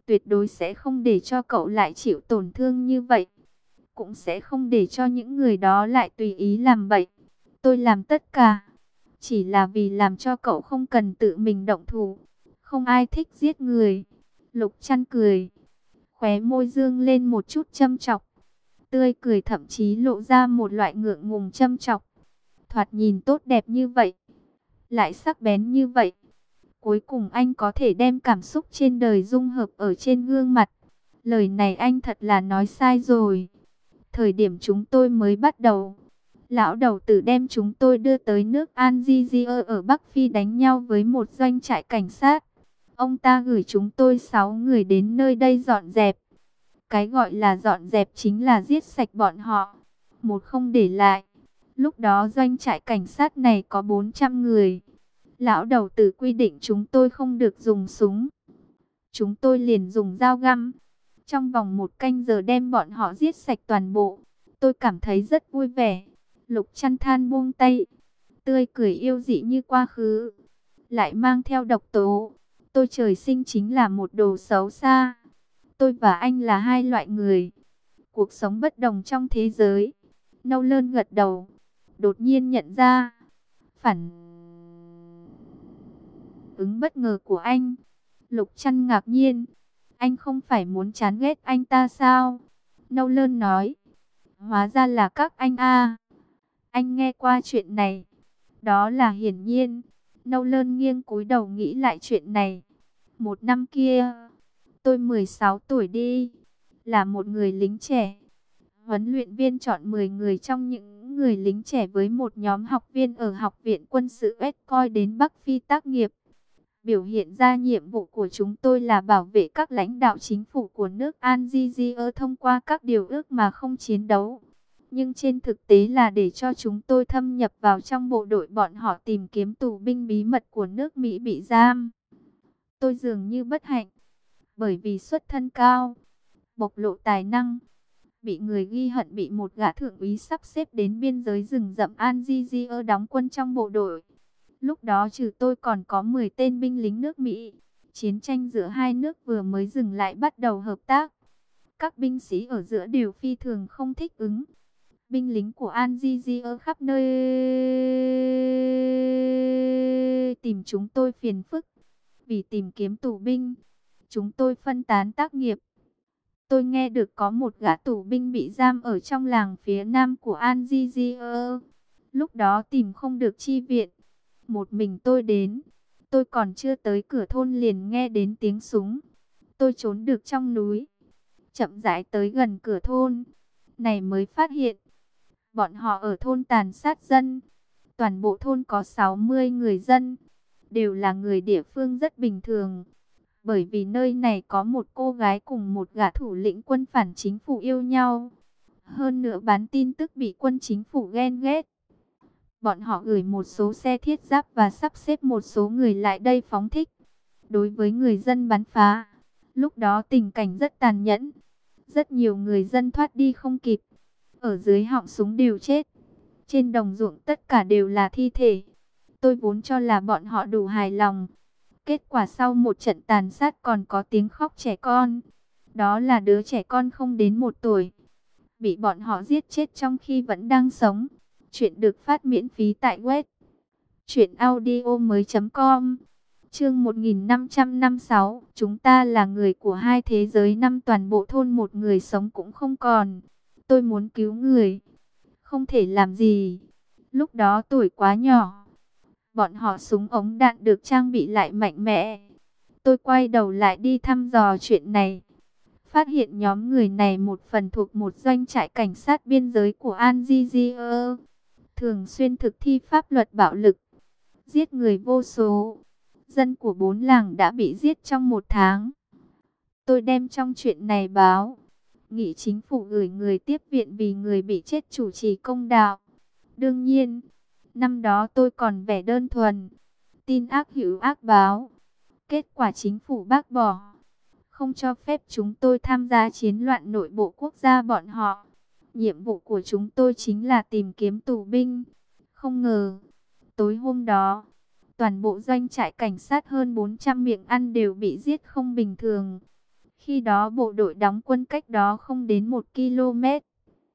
Tuyệt đối sẽ không để cho cậu lại chịu tổn thương như vậy. Cũng sẽ không để cho những người đó lại tùy ý làm bậy. Tôi làm tất cả chỉ là vì làm cho cậu không cần tự mình động thủ. Không ai thích giết người. Lục Trăn cười, khóe môi dương lên một chút châm chọc. Tươi cười thậm chí lộ ra một loại ngượng ngùng châm chọc. Thoạt nhìn tốt đẹp như vậy, lại sắc bén như vậy. Cuối cùng anh có thể đem cảm xúc trên đời dung hợp ở trên gương mặt. Lời này anh thật là nói sai rồi. Thời điểm chúng tôi mới bắt đầu, lão đầu tử đem chúng tôi đưa tới nước Angier ở Bắc Phi đánh nhau với một doanh trại cảnh sát. Ông ta gửi chúng tôi 6 người đến nơi đây dọn dẹp. Cái gọi là dọn dẹp chính là giết sạch bọn họ, một không để lại. Lúc đó doanh trại cảnh sát này có 400 người. Lão đầu tử quy định chúng tôi không được dùng súng. Chúng tôi liền dùng dao găm. Trong vòng 1 canh giờ đem bọn họ giết sạch toàn bộ. Tôi cảm thấy rất vui vẻ. Lục Trăn than buông tay, tươi cười yêu dị như quá khứ, lại mang theo độc tố. Tôi trời sinh chính là một đồ xấu xa. Tôi và anh là hai loại người, cuộc sống bất đồng trong thế giới. Nâu Lơn gật đầu, đột nhiên nhận ra phản ứng bất ngờ của anh. Lục Trăn ngạc nhiên, anh không phải muốn chán ghét anh ta sao? Nâu Lơn nói, hóa ra là các anh a. Anh nghe qua chuyện này. Đó là hiển nhiên. Nâu Lơn nghiêng cúi đầu nghĩ lại chuyện này. Một năm kia, tôi 16 tuổi đi, là một người lính trẻ. Huấn luyện viên chọn 10 người trong những người lính trẻ với một nhóm học viên ở Học viện Quân sự West Point đến Bắc Phi tác nghiệp. Biểu hiện ra nhiệm vụ của chúng tôi là bảo vệ các lãnh đạo chính phủ của nước Algeria thông qua các điều ước mà không chiến đấu. Nhưng trên thực tế là để cho chúng tôi thâm nhập vào trong bộ đội bọn họ tìm kiếm tù binh bí mật của nước Mỹ bị giam. Tôi dường như bất hạnh, bởi vì xuất thân cao, bộc lộ tài năng, bị người ghi hận, bị một gã thượng úy sắp xếp đến biên giới rừng rậm Algeria đóng quân trong bộ đội. Lúc đó trừ tôi còn có 10 tên binh lính nước Mỹ. Chiến tranh giữa hai nước vừa mới dừng lại bắt đầu hợp tác. Các binh sĩ ở giữa đều phi thường không thích ứng. Binh lính của Algeria khắp nơi tìm chúng tôi phiền phức. Vì tìm kiếm tù binh, chúng tôi phân tán tác nghiệp. Tôi nghe được có một gã tù binh bị giam ở trong làng phía nam của Algeria. Lúc đó tìm không được chi viện, một mình tôi đến. Tôi còn chưa tới cửa thôn liền nghe đến tiếng súng. Tôi trốn được trong núi, chậm rãi tới gần cửa thôn này mới phát hiện bọn họ ở thôn tàn sát dân. Toàn bộ thôn có 60 người dân, đều là người địa phương rất bình thường. Bởi vì nơi này có một cô gái cùng một gã thủ lĩnh quân phản chính phủ yêu nhau. Hơn nữa bán tin tức bị quân chính phủ ghen ghét. Bọn họ gửi một số xe thiết giáp và sắp xếp một số người lại đây phóng thích đối với người dân bắn phá. Lúc đó tình cảnh rất tàn nhẫn. Rất nhiều người dân thoát đi không kịp. Ở dưới họng súng đều chết. Trên đồng ruộng tất cả đều là thi thể. Tôi vốn cho là bọn họ đủ hài lòng. Kết quả sau một trận tàn sát còn có tiếng khóc trẻ con. Đó là đứa trẻ con không đến 1 tuổi. Bị bọn họ giết chết trong khi vẫn đang sống. Chuyện được phát miễn phí tại web truyệnaudiomoi.com. Chương 1556, chúng ta là người của hai thế giới. Năm toàn bộ thôn một người sống cũng không còn. Tôi muốn cứu người, không thể làm gì. Lúc đó tuổi quá nhỏ. Bọn họ súng ống đạn được trang bị lại mạnh mẽ. Tôi quay đầu lại đi thăm dò chuyện này. Phát hiện nhóm người này một phần thuộc một doanh trại cảnh sát biên giới của Algeria. Thường xuyên thực thi pháp luật bạo lực, giết người vô số. Dân của 4 làng đã bị giết trong 1 tháng. Tôi đem trong chuyện này báo, nghị chính phủ gửi người tiếp viện vì người bị chết chủ trì công đạo. Đương nhiên, năm đó tôi còn vẻ đơn thuần, tin ác hữu ác báo. Kết quả chính phủ bác bỏ, không cho phép chúng tôi tham gia chiến loạn nội bộ quốc gia bọn họ. Nhiệm vụ của chúng tôi chính là tìm kiếm tù binh. Không ngờ, tối hôm đó, toàn bộ doanh trại cảnh sát hơn 400 miệng ăn đều bị giết không bình thường. Khi đó bộ đội đóng quân cách đó không đến 1 km.